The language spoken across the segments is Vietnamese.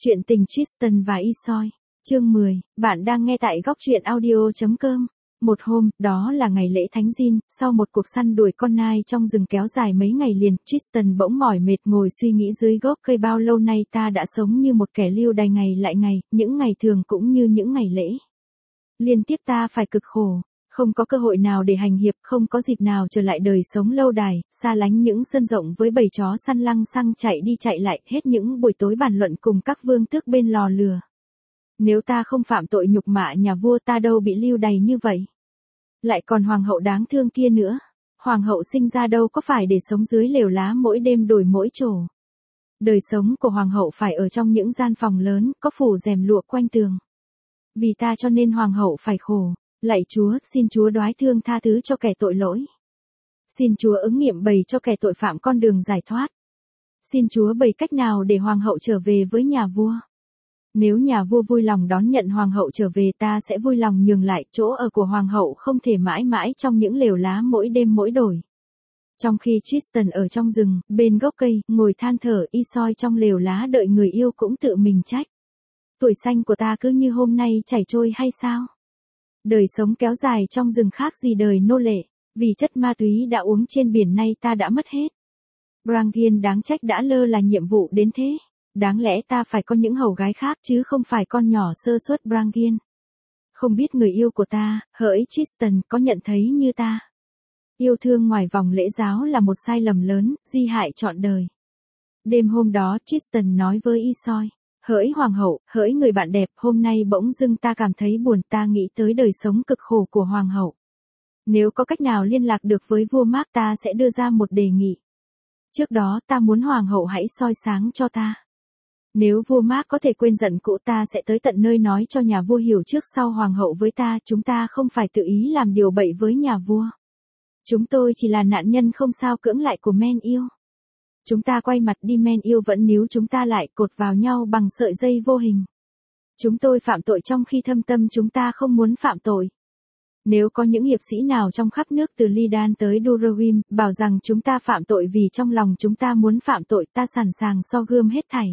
Chuyện tình Tristan và Isolde. Chương 10, bạn đang nghe tại góc truyện audio.com. Một hôm, đó là ngày lễ Thánh Gin, sau một cuộc săn đuổi con nai trong rừng kéo dài mấy ngày liền, Tristan bỗng mỏi mệt ngồi suy nghĩ dưới gốc cây. Bao lâu nay ta đã sống như một kẻ lưu đày ngày lại ngày, những ngày thường cũng như những ngày lễ. Liên tiếp ta phải cực khổ. Không có cơ hội nào để hành hiệp, không có dịp nào trở lại đời sống lâu đài, xa lánh những sân rộng với bầy chó săn lăng xăng chạy đi chạy lại, hết những buổi tối bàn luận cùng các vương tước bên lò lửa. Nếu ta không phạm tội nhục mạ nhà vua, ta đâu bị lưu đày như vậy. Lại còn hoàng hậu đáng thương kia nữa. Hoàng hậu sinh ra đâu có phải để sống dưới lều lá mỗi đêm đổi mỗi chỗ. Đời sống của hoàng hậu phải ở trong những gian phòng lớn, có phủ rèm lụa quanh tường. Vì ta cho nên hoàng hậu phải khổ. Lạy Chúa, xin Chúa đoái thương tha thứ cho kẻ tội lỗi. Xin Chúa ứng nghiệm bày cho kẻ tội phạm con đường giải thoát. Xin Chúa bày cách nào để hoàng hậu trở về với nhà vua. Nếu nhà vua vui lòng đón nhận hoàng hậu trở về, ta sẽ vui lòng nhường lại chỗ ở của hoàng hậu, không thể mãi mãi trong những lều lá mỗi đêm mỗi đổi. Trong khi Tristan ở trong rừng, bên gốc cây, ngồi than thở, Isolde trong lều lá đợi người yêu cũng tự mình trách. Tuổi xanh của ta cứ như hôm nay chảy trôi hay sao? Đời sống kéo dài trong rừng khác gì đời nô lệ, vì chất ma túy đã uống trên biển nay ta đã mất hết. Brangian đáng trách đã lơ là nhiệm vụ đến thế. Đáng lẽ ta phải có những hầu gái khác chứ không phải con nhỏ sơ suất Brangian. Không biết người yêu của ta, hỡi Tristan, có nhận thấy như ta. Yêu thương ngoài vòng lễ giáo là một sai lầm lớn, di hại trọn đời. Đêm hôm đó Tristan nói với Isolde. Hỡi hoàng hậu, hỡi người bạn đẹp, hôm nay bỗng dưng ta cảm thấy buồn, ta nghĩ tới đời sống cực khổ của hoàng hậu. Nếu có cách nào liên lạc được với vua Mark, ta sẽ đưa ra một đề nghị. Trước đó ta muốn hoàng hậu hãy soi sáng cho ta. Nếu vua Mark có thể quên giận cũ, ta sẽ tới tận nơi nói cho nhà vua hiểu trước sau hoàng hậu với ta, chúng ta không phải tự ý làm điều bậy với nhà vua. Chúng tôi chỉ là nạn nhân không sao cưỡng lại của men yêu. Chúng ta quay mặt đi, men yêu vẫn níu chúng ta lại, cột vào nhau bằng sợi dây vô hình. Chúng tôi phạm tội trong khi thâm tâm chúng ta không muốn phạm tội. Nếu có những hiệp sĩ nào trong khắp nước từ Lidan tới Durawim, bảo rằng chúng ta phạm tội vì trong lòng chúng ta muốn phạm tội, ta sẵn sàng so gươm hết thảy.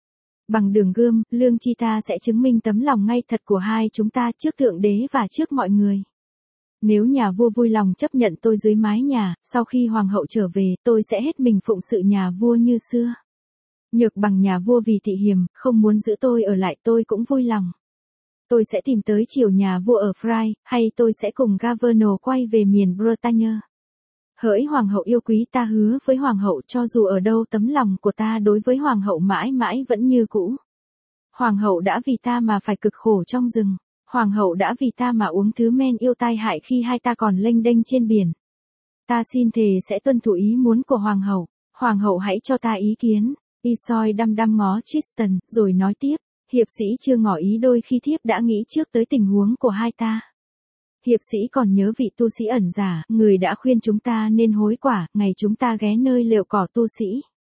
Bằng đường gươm, lương chi ta sẽ chứng minh tấm lòng ngay thật của hai chúng ta trước Thượng Đế và trước mọi người. Nếu nhà vua vui lòng chấp nhận tôi dưới mái nhà, sau khi hoàng hậu trở về, tôi sẽ hết mình phụng sự nhà vua như xưa. Nhược bằng nhà vua vì thị hiềm, không muốn giữ tôi ở lại, tôi cũng vui lòng. Tôi sẽ tìm tới chiều nhà vua ở Fry, hay tôi sẽ cùng Governor quay về miền Bretagne. Hỡi hoàng hậu yêu quý, ta hứa với hoàng hậu, cho dù ở đâu tấm lòng của ta đối với hoàng hậu mãi mãi vẫn như cũ. Hoàng hậu đã vì ta mà phải cực khổ trong rừng. Hoàng hậu đã vì ta mà uống thứ men yêu tai hại khi hai ta còn lênh đênh trên biển. Ta xin thề sẽ tuân thủ ý muốn của hoàng hậu. Hoàng hậu hãy cho ta ý kiến. Isolde đăm đăm ngó Tristan, rồi nói tiếp. Hiệp sĩ chưa ngỏ ý đôi khi thiếp đã nghĩ trước tới tình huống của hai ta. Hiệp sĩ còn nhớ vị tu sĩ ẩn giả, người đã khuyên chúng ta nên hối quả, ngày chúng ta ghé nơi lều cỏ tu sĩ.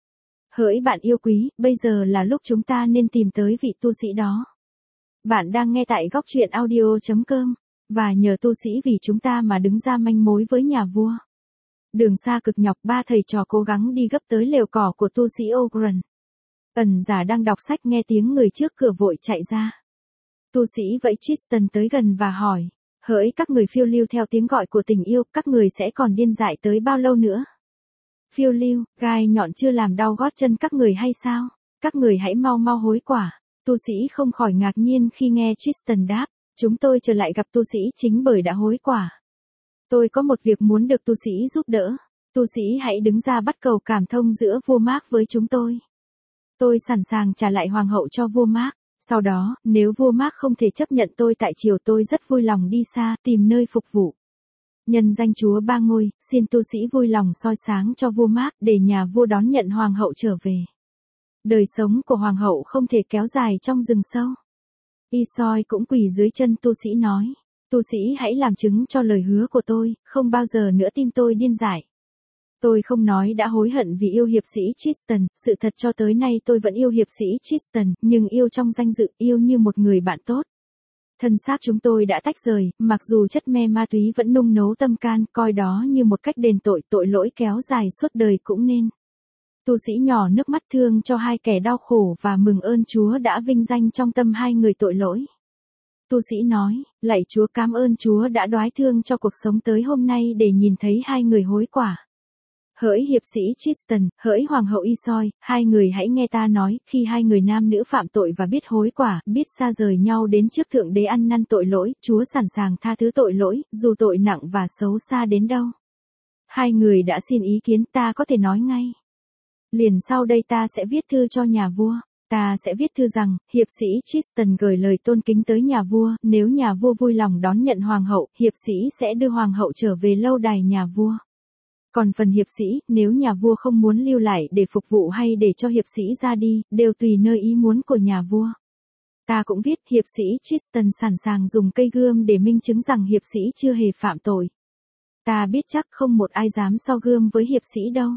Hỡi bạn yêu quý, bây giờ là lúc chúng ta nên tìm tới vị tu sĩ đó. Bạn đang nghe tại góc truyện audio.com, và nhờ tu sĩ vì chúng ta mà đứng ra manh mối với nhà vua. Đường xa cực nhọc, ba thầy trò cố gắng đi gấp tới lều cỏ của tu sĩ Ogren. Ẩn giả đang đọc sách nghe tiếng người trước cửa vội chạy ra. Tu sĩ vẫy Tristan tới gần và hỏi, hỡi các người phiêu lưu theo tiếng gọi của tình yêu, các người sẽ còn điên dại tới bao lâu nữa? Phiêu lưu, gai nhọn chưa làm đau gót chân các người hay sao? Các người hãy mau mau hối quả. Tu sĩ không khỏi ngạc nhiên khi nghe Tristan đáp, chúng tôi trở lại gặp tu sĩ chính bởi đã hối quả. Tôi có một việc muốn được tu sĩ giúp đỡ. Tu sĩ hãy đứng ra bắt cầu cảm thông giữa vua Mark với chúng tôi. Tôi sẵn sàng trả lại hoàng hậu cho vua Mark. Sau đó, nếu vua Mark không thể chấp nhận tôi tại triều, tôi rất vui lòng đi xa, tìm nơi phục vụ. Nhân danh Chúa Ba Ngôi, xin tu sĩ vui lòng soi sáng cho vua Mark để nhà vua đón nhận hoàng hậu trở về. Đời sống của hoàng hậu không thể kéo dài trong rừng sâu. Isolde cũng quỳ dưới chân tu sĩ nói. Tu sĩ hãy làm chứng cho lời hứa của tôi, không bao giờ nữa tim tôi điên dại. Tôi không nói đã hối hận vì yêu hiệp sĩ Tristan, sự thật cho tới nay tôi vẫn yêu hiệp sĩ Tristan, nhưng yêu trong danh dự, yêu như một người bạn tốt. Thân xác chúng tôi đã tách rời, mặc dù chất me ma túy vẫn nung nấu tâm can, coi đó như một cách đền tội, tội lỗi kéo dài suốt đời cũng nên. Tu sĩ nhỏ nước mắt thương cho hai kẻ đau khổ và mừng ơn Chúa đã vinh danh trong tâm hai người tội lỗi. Tu sĩ nói, lạy Chúa, cảm ơn Chúa đã đoái thương cho cuộc sống tới hôm nay để nhìn thấy hai người hối quả. Hỡi hiệp sĩ Tristan, hỡi hoàng hậu Isoi, hai người hãy nghe ta nói, khi hai người nam nữ phạm tội và biết hối quả, biết xa rời nhau đến trước Thượng Đế ăn năn tội lỗi, Chúa sẵn sàng tha thứ tội lỗi, dù tội nặng và xấu xa đến đâu. Hai người đã xin ý kiến, ta có thể nói ngay. Liền sau đây ta sẽ viết thư cho nhà vua. Ta sẽ viết thư rằng, hiệp sĩ Tristan gửi lời tôn kính tới nhà vua, nếu nhà vua vui lòng đón nhận hoàng hậu, hiệp sĩ sẽ đưa hoàng hậu trở về lâu đài nhà vua. Còn phần hiệp sĩ, nếu nhà vua không muốn lưu lại để phục vụ hay để cho hiệp sĩ ra đi, đều tùy nơi ý muốn của nhà vua. Ta cũng viết, hiệp sĩ Tristan sẵn sàng dùng cây gươm để minh chứng rằng hiệp sĩ chưa hề phạm tội. Ta biết chắc không một ai dám so gươm với hiệp sĩ đâu.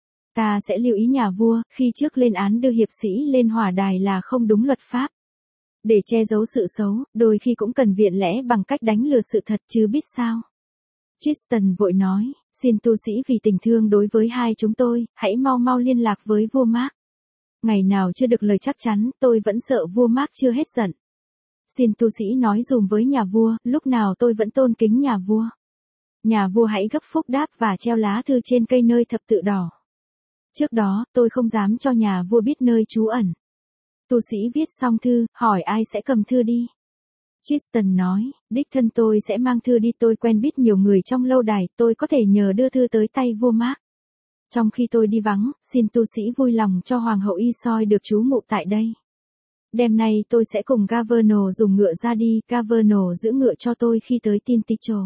Ta sẽ lưu ý nhà vua, khi trước lên án đưa hiệp sĩ lên hỏa đài là không đúng luật pháp. Để che giấu sự xấu, đôi khi cũng cần viện lẽ bằng cách đánh lừa sự thật chứ biết sao. Tristan vội nói, xin tu sĩ vì tình thương đối với hai chúng tôi, hãy mau mau liên lạc với vua Mark. Ngày nào chưa được lời chắc chắn, tôi vẫn sợ vua Mark chưa hết giận. Xin tu sĩ nói dùm với nhà vua, lúc nào tôi vẫn tôn kính nhà vua. Nhà vua hãy gấp phúc đáp và treo lá thư trên cây nơi thập tự đỏ. Trước đó, tôi không dám cho nhà vua biết nơi trú ẩn. Tu sĩ viết xong thư, hỏi ai sẽ cầm thư đi. Tristan nói, đích thân tôi sẽ mang thư đi, tôi quen biết nhiều người trong lâu đài, tôi có thể nhờ đưa thư tới tay vua Mark. Trong khi tôi đi vắng, xin tu sĩ vui lòng cho hoàng hậu Isoi được trú ngụ tại đây. Đêm nay tôi sẽ cùng Gaverno dùng ngựa ra đi, Gaverno giữ ngựa cho tôi khi tới Tinticho.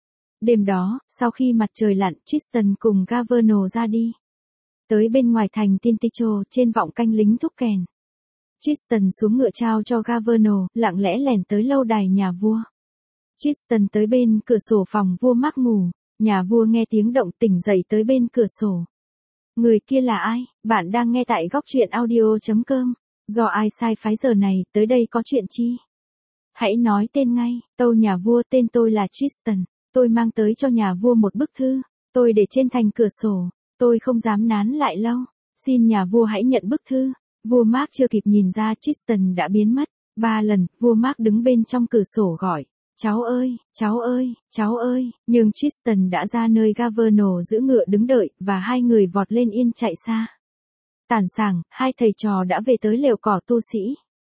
Đêm đó, sau khi mặt trời lặn, Tristan cùng Gaverno ra đi. Tới bên ngoài thành Tinticho, trên vọng canh lính thúc kèn. Tristan xuống ngựa trao cho Gaverno, lặng lẽ lẻn tới lâu đài nhà vua. Tristan tới bên cửa sổ phòng vua Mark ngủ, nhà vua nghe tiếng động tỉnh dậy tới bên cửa sổ. Người kia là ai? Bạn đang nghe tại góc truyện audio.com. Do ai sai phái giờ này, tới đây có chuyện chi? Hãy nói tên ngay. Tâu nhà vua, tên tôi là Tristan. Tôi mang tới cho nhà vua một bức thư. Tôi để trên thành cửa sổ. Tôi không dám nán lại lâu. Xin nhà vua hãy nhận bức thư. Vua Mark chưa kịp nhìn ra Tristan đã biến mất. 3 lần, vua Mark đứng bên trong cửa sổ gọi. Cháu ơi, cháu ơi, cháu ơi. Nhưng Tristan đã ra nơi Gaverno giữ ngựa đứng đợi, và hai người vọt lên yên chạy xa. Tản sảng, hai thầy trò đã về tới lều cỏ tu sĩ.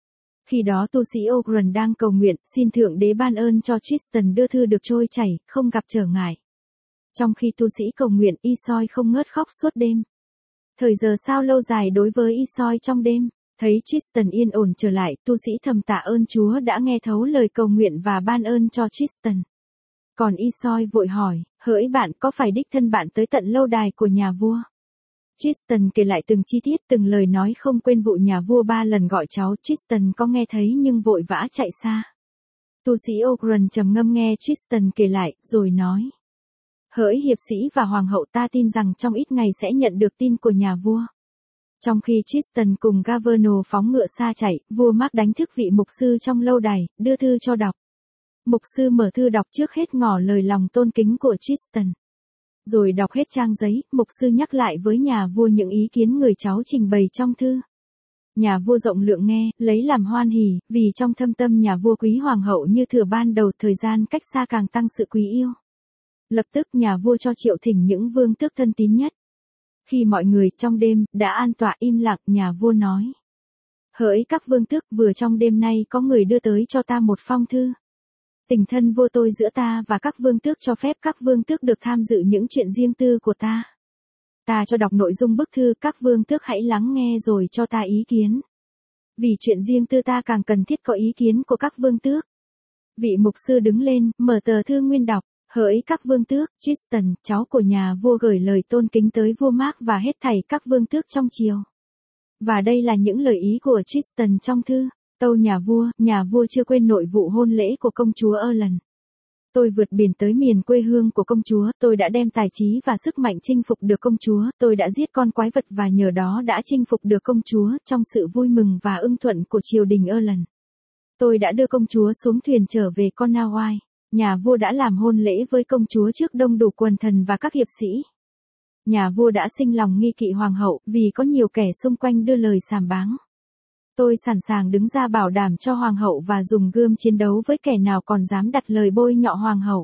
Khi đó tu sĩ Ogren đang cầu nguyện, xin Thượng Đế ban ơn cho Tristan đưa thư được trôi chảy, không gặp trở ngại. Trong khi tu sĩ cầu nguyện, Isoi không ngớt khóc suốt đêm. Thời giờ sao lâu dài đối với Isoi trong đêm. Thấy Tristan yên ổn trở lại, tu sĩ thầm tạ ơn Chúa đã nghe thấu lời cầu nguyện và ban ơn cho Tristan. Còn Isoi vội hỏi, hỡi bạn, có phải đích thân bạn tới tận lâu đài của nhà vua? Tristan kể lại từng chi tiết, từng lời nói không quên vụ nhà vua 3 lần gọi cháu. Tristan có nghe thấy nhưng vội vã chạy xa. Tu sĩ Ogren trầm ngâm nghe Tristan kể lại, rồi nói. Hỡi hiệp sĩ và hoàng hậu, ta tin rằng trong ít ngày sẽ nhận được tin của nhà vua. Trong khi Tristan cùng Gaverno phóng ngựa xa chạy, vua Mark đánh thức vị mục sư trong lâu đài, đưa thư cho đọc. Mục sư mở thư đọc trước hết ngỏ lời lòng tôn kính của Tristan. Rồi đọc hết trang giấy, mục sư nhắc lại với nhà vua những ý kiến người cháu trình bày trong thư. Nhà vua rộng lượng nghe, lấy làm hoan hỉ, vì trong thâm tâm nhà vua quý hoàng hậu như thừa ban đầu, thời gian cách xa càng tăng sự quý yêu. Lập tức nhà vua cho triệu thỉnh những vương tước thân tín nhất. Khi mọi người trong đêm đã an tọa im lặng, nhà vua nói. Hỡi các vương tước, vừa trong đêm nay có người đưa tới cho ta một phong thư. Tình thân vua tôi giữa ta và các vương tước cho phép các vương tước được tham dự những chuyện riêng tư của ta. Ta cho đọc nội dung bức thư, các vương tước hãy lắng nghe rồi cho ta ý kiến. Vì chuyện riêng tư ta càng cần thiết có ý kiến của các vương tước. Vị mục sư đứng lên, mở tờ thư nguyên đọc. Hỡi các vương tước, Tristan, cháu của nhà vua gửi lời tôn kính tới vua Mark và hết thảy các vương tước trong triều. Và đây là những lời ý của Tristan trong thư. Tâu nhà vua chưa quên nội vụ hôn lễ của công chúa Erlen. Tôi vượt biển tới miền quê hương của công chúa, tôi đã đem tài trí và sức mạnh chinh phục được công chúa, tôi đã giết con quái vật và nhờ đó đã chinh phục được công chúa, trong sự vui mừng và ưng thuận của triều đình Erlen. Tôi đã đưa công chúa xuống thuyền trở về Cornwall. Nhà vua đã làm hôn lễ với công chúa trước đông đủ quần thần và các hiệp sĩ. Nhà vua đã sinh lòng nghi kỵ hoàng hậu vì có nhiều kẻ xung quanh đưa lời sàm báng. Tôi sẵn sàng đứng ra bảo đảm cho hoàng hậu và dùng gươm chiến đấu với kẻ nào còn dám đặt lời bôi nhọ hoàng hậu.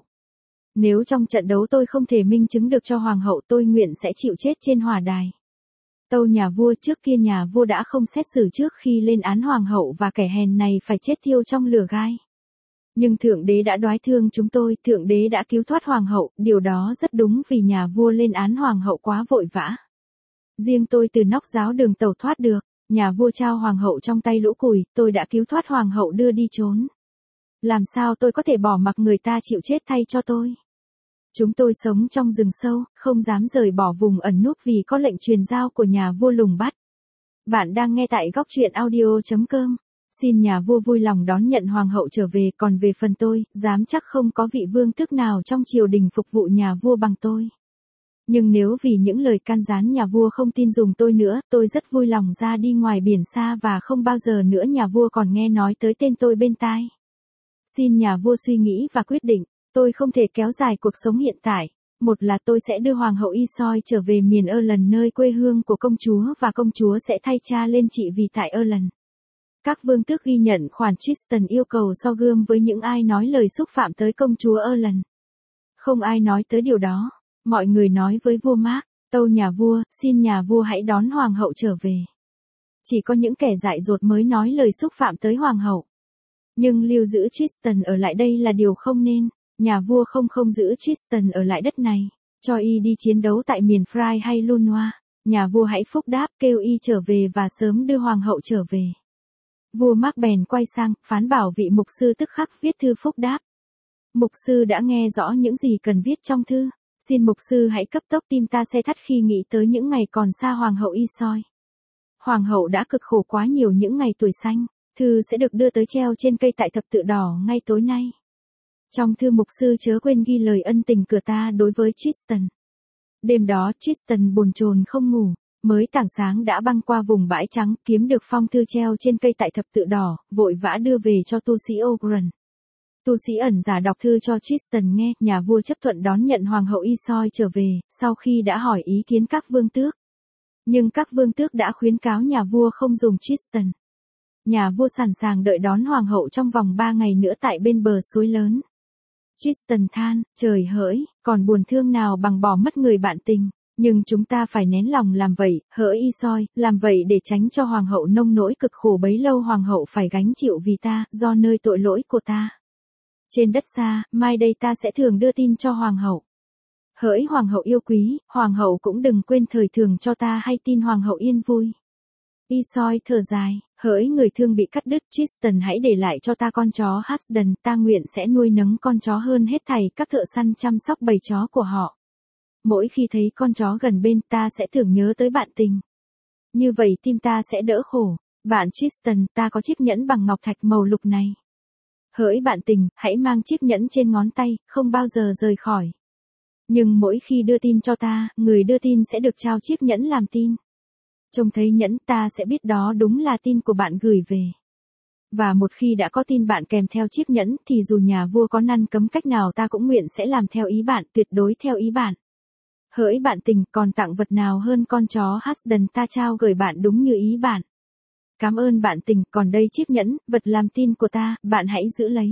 Nếu trong trận đấu tôi không thể minh chứng được cho hoàng hậu, tôi nguyện sẽ chịu chết trên hỏa đài. Tâu nhà vua. Trước kia nhà vua đã không xét xử trước khi lên án hoàng hậu và kẻ hèn này phải chết thiêu trong lửa gai. Nhưng Thượng Đế đã đoái thương chúng tôi, Thượng Đế đã cứu thoát hoàng hậu, điều đó rất đúng vì nhà vua lên án hoàng hậu quá vội vã. Riêng tôi từ nóc giáo đường tẩu thoát được, nhà vua trao hoàng hậu trong tay lũ cùi, tôi đã cứu thoát hoàng hậu đưa đi trốn. Làm sao tôi có thể bỏ mặc người ta chịu chết thay cho tôi? Chúng tôi sống trong rừng sâu, không dám rời bỏ vùng ẩn núp vì có lệnh truyền giao của nhà vua lùng bắt. Bạn đang nghe tại góc truyện audio.com. Xin nhà vua vui lòng đón nhận hoàng hậu trở về, còn về phần tôi, dám chắc không có vị vương tước nào trong triều đình phục vụ nhà vua bằng tôi. Nhưng nếu vì những lời can gián nhà vua không tin dùng tôi nữa, tôi rất vui lòng ra đi ngoài biển xa và không bao giờ nữa nhà vua còn nghe nói tới tên tôi bên tai. Xin nhà vua suy nghĩ và quyết định, tôi không thể kéo dài cuộc sống hiện tại. Một là tôi sẽ đưa hoàng hậu Isoi trở về miền Ireland nơi quê hương của công chúa và công chúa sẽ thay cha lên trị vì tại Ireland. Các vương tước ghi nhận khoản Tristan yêu cầu so gươm với những ai nói lời xúc phạm tới công chúa Ireland. Không ai nói tới điều đó. Mọi người nói với vua Mark, tâu nhà vua, xin nhà vua hãy đón hoàng hậu trở về. Chỉ có những kẻ dại dột mới nói lời xúc phạm tới hoàng hậu. Nhưng lưu giữ Tristan ở lại đây là điều không nên. Nhà vua không giữ Tristan ở lại đất này, cho y đi chiến đấu tại miền Fry hay Lunoa. Nhà vua hãy phúc đáp kêu y trở về và sớm đưa hoàng hậu trở về. Vua Mark bèn quay sang, phán bảo vị mục sư tức khắc viết thư phúc đáp. Mục sư đã nghe rõ những gì cần viết trong thư. Xin mục sư hãy cấp tốc tim ta xe thắt khi nghĩ tới những ngày còn xa hoàng hậu Isoi. Hoàng hậu đã cực khổ quá nhiều những ngày tuổi xanh. Thư sẽ được đưa tới treo trên cây tại thập tự đỏ ngay tối nay. Trong thư mục sư chớ quên ghi lời ân tình của ta đối với Tristan. Đêm đó Tristan bồn chồn không ngủ, mới tảng sáng đã băng qua vùng bãi trắng kiếm được phong thư treo trên cây tại thập tự đỏ, vội vã đưa về cho tu sĩ Ogren. Tu sĩ ẩn giả đọc thư cho Tristan nghe, nhà vua chấp thuận đón nhận hoàng hậu Isoi trở về, sau khi đã hỏi ý kiến các vương tước. Nhưng các vương tước đã khuyến cáo nhà vua không dùng Tristan. Nhà vua sẵn sàng đợi đón hoàng hậu trong vòng 3 ngày nữa tại bên bờ suối lớn. Tristan than, trời hỡi, còn buồn thương nào bằng bỏ mất người bạn tình, nhưng chúng ta phải nén lòng làm vậy, hỡi Isoi, làm vậy để tránh cho hoàng hậu nông nỗi cực khổ bấy lâu hoàng hậu phải gánh chịu vì ta, do nơi tội lỗi của ta. Trên đất xa, mai đây ta sẽ thường đưa tin cho hoàng hậu. Hỡi hoàng hậu yêu quý, hoàng hậu cũng đừng quên thời thường cho ta hay tin hoàng hậu yên vui. Isoi thở dài, hỡi người thương bị cắt đứt, Tristan hãy để lại cho ta con chó Hasdan, ta nguyện sẽ nuôi nấng con chó hơn hết thảy các thợ săn chăm sóc bầy chó của họ. Mỗi khi thấy con chó gần bên ta sẽ thường nhớ tới bạn tình. Như vậy tim ta sẽ đỡ khổ. Bạn Tristan, ta có chiếc nhẫn bằng ngọc thạch màu lục này. Hỡi bạn tình, hãy mang chiếc nhẫn trên ngón tay, không bao giờ rời khỏi. Nhưng mỗi khi đưa tin cho ta, người đưa tin sẽ được trao chiếc nhẫn làm tin. Trông thấy nhẫn ta sẽ biết đó đúng là tin của bạn gửi về. Và một khi đã có tin bạn kèm theo chiếc nhẫn thì dù nhà vua có ngăn cấm cách nào ta cũng nguyện sẽ làm theo ý bạn, tuyệt đối theo ý bạn. Hỡi bạn tình, còn tặng vật nào hơn con chó Hasdan ta trao gửi bạn đúng như ý bạn. Cảm ơn bạn tình, còn đây chiếc nhẫn, vật làm tin của ta, bạn hãy giữ lấy.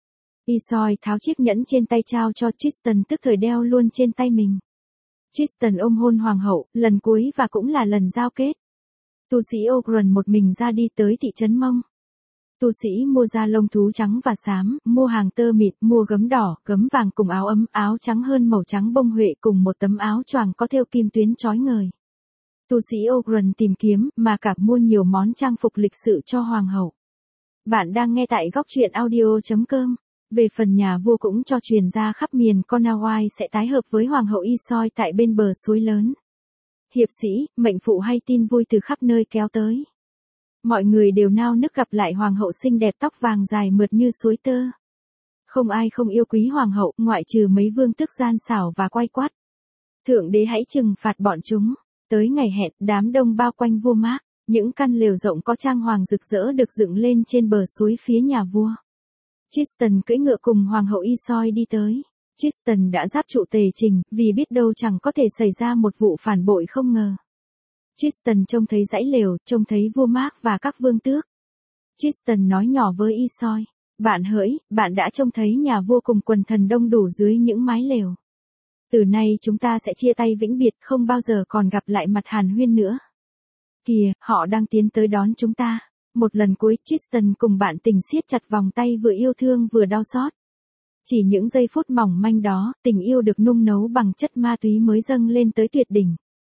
Isoi tháo chiếc nhẫn trên tay trao cho Tristan tức thời đeo luôn trên tay mình. Tristan ôm hôn hoàng hậu, lần cuối và cũng là lần giao kết. Tu sĩ Ogren một mình ra đi tới thị trấn Mông. Tu sĩ mua da lông thú trắng và xám, mua hàng tơ mịn, mua gấm đỏ, gấm vàng cùng áo ấm, áo trắng hơn màu trắng bông huệ cùng một tấm áo choàng có thêu kim tuyến chói ngời. Tu sĩ Ogren tìm kiếm, mà cả mua nhiều món trang phục lịch sự cho hoàng hậu. Bạn đang nghe tại góc truyện audio.com. Về phần nhà vua cũng cho truyền ra khắp miền Cornwall sẽ tái hợp với hoàng hậu Isoi tại bên bờ suối lớn. Hiệp sĩ, mệnh phụ hay tin vui từ khắp nơi kéo tới. Mọi người đều nao nức gặp lại hoàng hậu xinh đẹp tóc vàng dài mượt như suối tơ. Không ai không yêu quý hoàng hậu, ngoại trừ mấy vương tước gian xảo và quay quát. Thượng đế hãy trừng phạt bọn chúng. Tới ngày hẹn, đám đông bao quanh vua Mark, những căn lều rộng có trang hoàng rực rỡ được dựng lên trên bờ suối phía nhà vua. Tristan cưỡi ngựa cùng hoàng hậu Isoi đi tới. Tristan đã giáp trụ tề trình, vì biết đâu chẳng có thể xảy ra một vụ phản bội không ngờ. Tristan trông thấy dãy lều, trông thấy vua Mark và các vương tước. Tristan nói nhỏ với Isoi, bạn hỡi, bạn đã trông thấy nhà vua cùng quần thần đông đủ dưới những mái lều. Từ nay chúng ta sẽ chia tay vĩnh biệt, không bao giờ còn gặp lại mặt hàn huyên nữa. Kìa, họ đang tiến tới đón chúng ta. Một lần cuối, Tristan cùng bạn tình siết chặt vòng tay vừa yêu thương vừa đau xót. Chỉ những giây phút mỏng manh đó, tình yêu được nung nấu bằng chất ma túy mới dâng lên tới tuyệt đỉnh.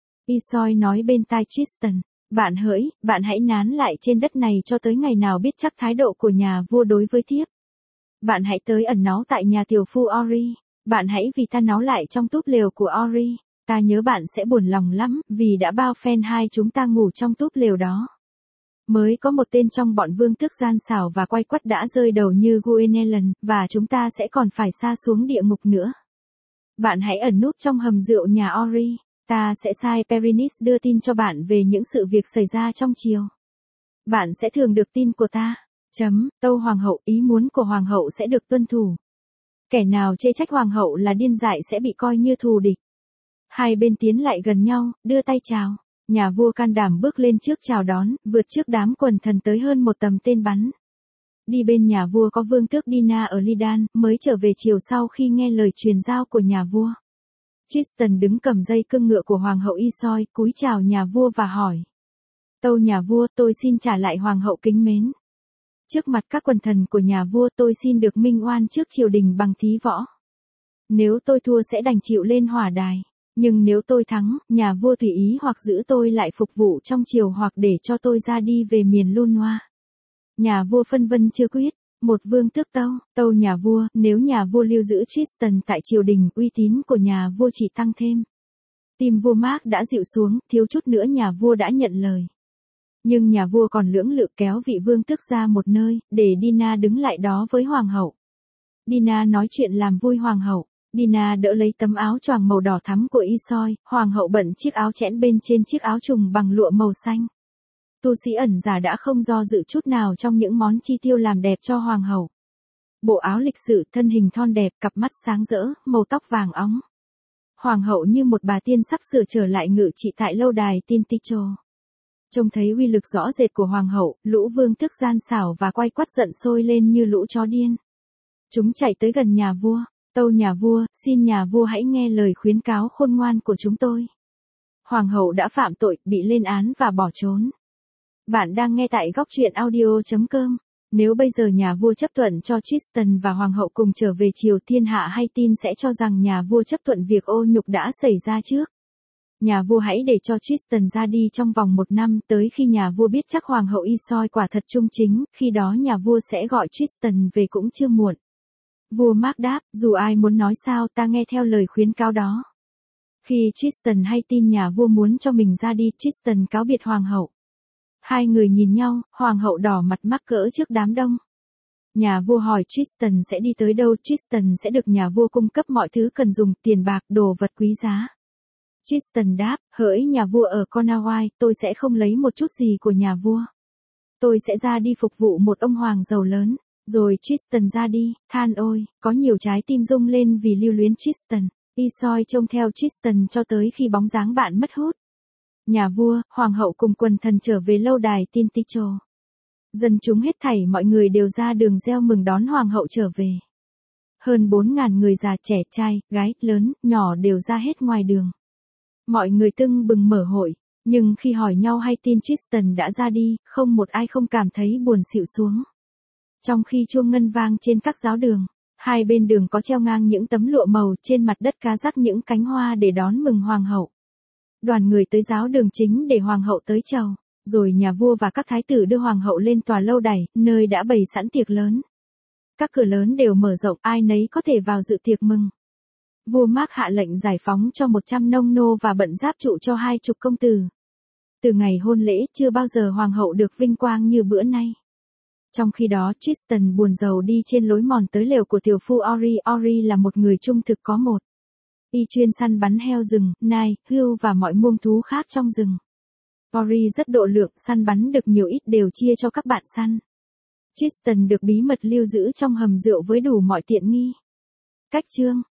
Isoi nói bên tai Tristan, bạn hỡi, bạn hãy nán lại trên đất này cho tới ngày nào biết chắc thái độ của nhà vua đối với thiếp. Bạn hãy tới ẩn náu tại nhà tiểu phu Ori. Bạn hãy vì ta náu lại trong túp lều của Ori. Ta nhớ bạn sẽ buồn lòng lắm, vì đã bao phen hai chúng ta ngủ trong túp lều đó. Mới có một tên trong bọn vương tước gian xảo và quay quắt đã rơi đầu như Guenelon, và chúng ta sẽ còn phải sa xuống địa ngục nữa. Bạn hãy ẩn núp trong hầm rượu nhà Ori. Ta sẽ sai Perinis đưa tin cho bạn về những sự việc xảy ra trong chiều. Bạn sẽ thường được tin của ta. Tâu hoàng hậu, ý muốn của hoàng hậu sẽ được tuân thủ. Kẻ nào chê trách hoàng hậu là điên dại sẽ bị coi như thù địch. Hai bên tiến lại gần nhau, đưa tay chào. Nhà vua can đảm bước lên trước chào đón, vượt trước đám quần thần tới hơn một tầm tên bắn. Đi bên nhà vua có vương tước Dina ở Lidan, mới trở về chiều sau khi nghe lời truyền giao của nhà vua. Tristan đứng cầm dây cương ngựa của hoàng hậu Isoi, cúi chào nhà vua và hỏi. Tâu nhà vua, tôi xin trả lại hoàng hậu kính mến. Trước mặt các quần thần của nhà vua tôi xin được minh oan trước triều đình bằng thí võ. Nếu tôi thua sẽ đành chịu lên hỏa đài. Nhưng nếu tôi thắng, nhà vua tùy ý hoặc giữ tôi lại phục vụ trong triều hoặc để cho tôi ra đi về miền Lunoa. Nhà vua phân vân chưa quyết. Một vương tước tâu nhà vua, nếu nhà vua lưu giữ Tristan tại triều đình, uy tín của nhà vua chỉ tăng thêm. Tim vua Mark đã dịu xuống, thiếu chút nữa nhà vua đã nhận lời. Nhưng nhà vua còn lưỡng lự kéo vị vương tước ra một nơi, để Dina đứng lại đó với hoàng hậu. Dina nói chuyện làm vui hoàng hậu. Dina đỡ lấy tấm áo choàng màu đỏ thắm của Isoi, hoàng hậu bận chiếc áo chẽn bên trên chiếc áo trùng bằng lụa màu xanh. Tu sĩ ẩn giả đã không do dự chút nào trong những món chi tiêu làm đẹp cho hoàng hậu. Bộ áo lịch sự, thân hình thon đẹp, cặp mắt sáng rỡ, màu tóc vàng óng. Hoàng hậu như một bà tiên sắp sửa trở lại ngự trị tại lâu đài Tinticho. Trông thấy uy lực rõ rệt của hoàng hậu, lũ vương tước gian xảo và quay quắt giận sôi lên như lũ chó điên. Chúng chạy tới gần nhà vua. Tâu nhà vua, xin nhà vua hãy nghe lời khuyến cáo khôn ngoan của chúng tôi. Hoàng hậu đã phạm tội, bị lên án và bỏ trốn. Bạn đang nghe tại góc truyện audio.com. Nếu bây giờ nhà vua chấp thuận cho Tristan và hoàng hậu cùng trở về triều, thiên hạ hay tin sẽ cho rằng nhà vua chấp thuận việc ô nhục đã xảy ra trước. Nhà vua hãy để cho Tristan ra đi trong vòng 1 năm, tới khi nhà vua biết chắc hoàng hậu Isoi quả thật trung chính, khi đó nhà vua sẽ gọi Tristan về cũng chưa muộn. Vua Mark đáp, dù ai muốn nói sao ta nghe theo lời khuyến cáo đó. Khi Tristan hay tin nhà vua muốn cho mình ra đi, Tristan cáo biệt hoàng hậu. Hai người nhìn nhau, hoàng hậu đỏ mặt mắc cỡ trước đám đông. Nhà vua hỏi Tristan sẽ đi tới đâu, Tristan sẽ được nhà vua cung cấp mọi thứ cần dùng, tiền bạc, đồ vật quý giá. Tristan đáp, hỡi nhà vua ở Cornwall, tôi sẽ không lấy một chút gì của nhà vua. Tôi sẽ ra đi phục vụ một ông hoàng giàu lớn. Rồi Tristan ra đi, than ôi, có nhiều trái tim rung lên vì lưu luyến Tristan. Isoi trông theo Tristan cho tới khi bóng dáng bạn mất hút. Nhà vua, hoàng hậu cùng quần thần trở về lâu đài Tinticho. Dân chúng hết thảy mọi người đều ra đường reo mừng đón hoàng hậu trở về. Hơn 4.000 người già trẻ trai, gái, lớn, nhỏ đều ra hết ngoài đường. Mọi người tưng bừng mở hội, nhưng khi hỏi nhau hay tin Tristan đã ra đi, không một ai không cảm thấy buồn xịu xuống. Trong khi chuông ngân vang trên các giáo đường, hai bên đường có treo ngang những tấm lụa màu, trên mặt đất cá rắc những cánh hoa để đón mừng hoàng hậu. Đoàn người tới giáo đường chính để hoàng hậu tới chầu, rồi nhà vua và các thái tử đưa hoàng hậu lên tòa lâu đài, nơi đã bày sẵn tiệc lớn. Các cửa lớn đều mở rộng, ai nấy có thể vào dự tiệc mừng. Vua Mark hạ lệnh giải phóng cho 100 nông nô và bận giáp trụ cho 20 công tử. Từ ngày hôn lễ, chưa bao giờ hoàng hậu được vinh quang như bữa nay. Trong khi đó, Tristan buồn rầu đi trên lối mòn tới lều của tiểu phu Ori. Ori là một người trung thực có một. Y chuyên săn bắn heo rừng, nai, hươu và mọi muông thú khác trong rừng. Ori rất độ lượng, săn bắn được nhiều ít đều chia cho các bạn săn. Tristan được bí mật lưu giữ trong hầm rượu với đủ mọi tiện nghi. Cách chương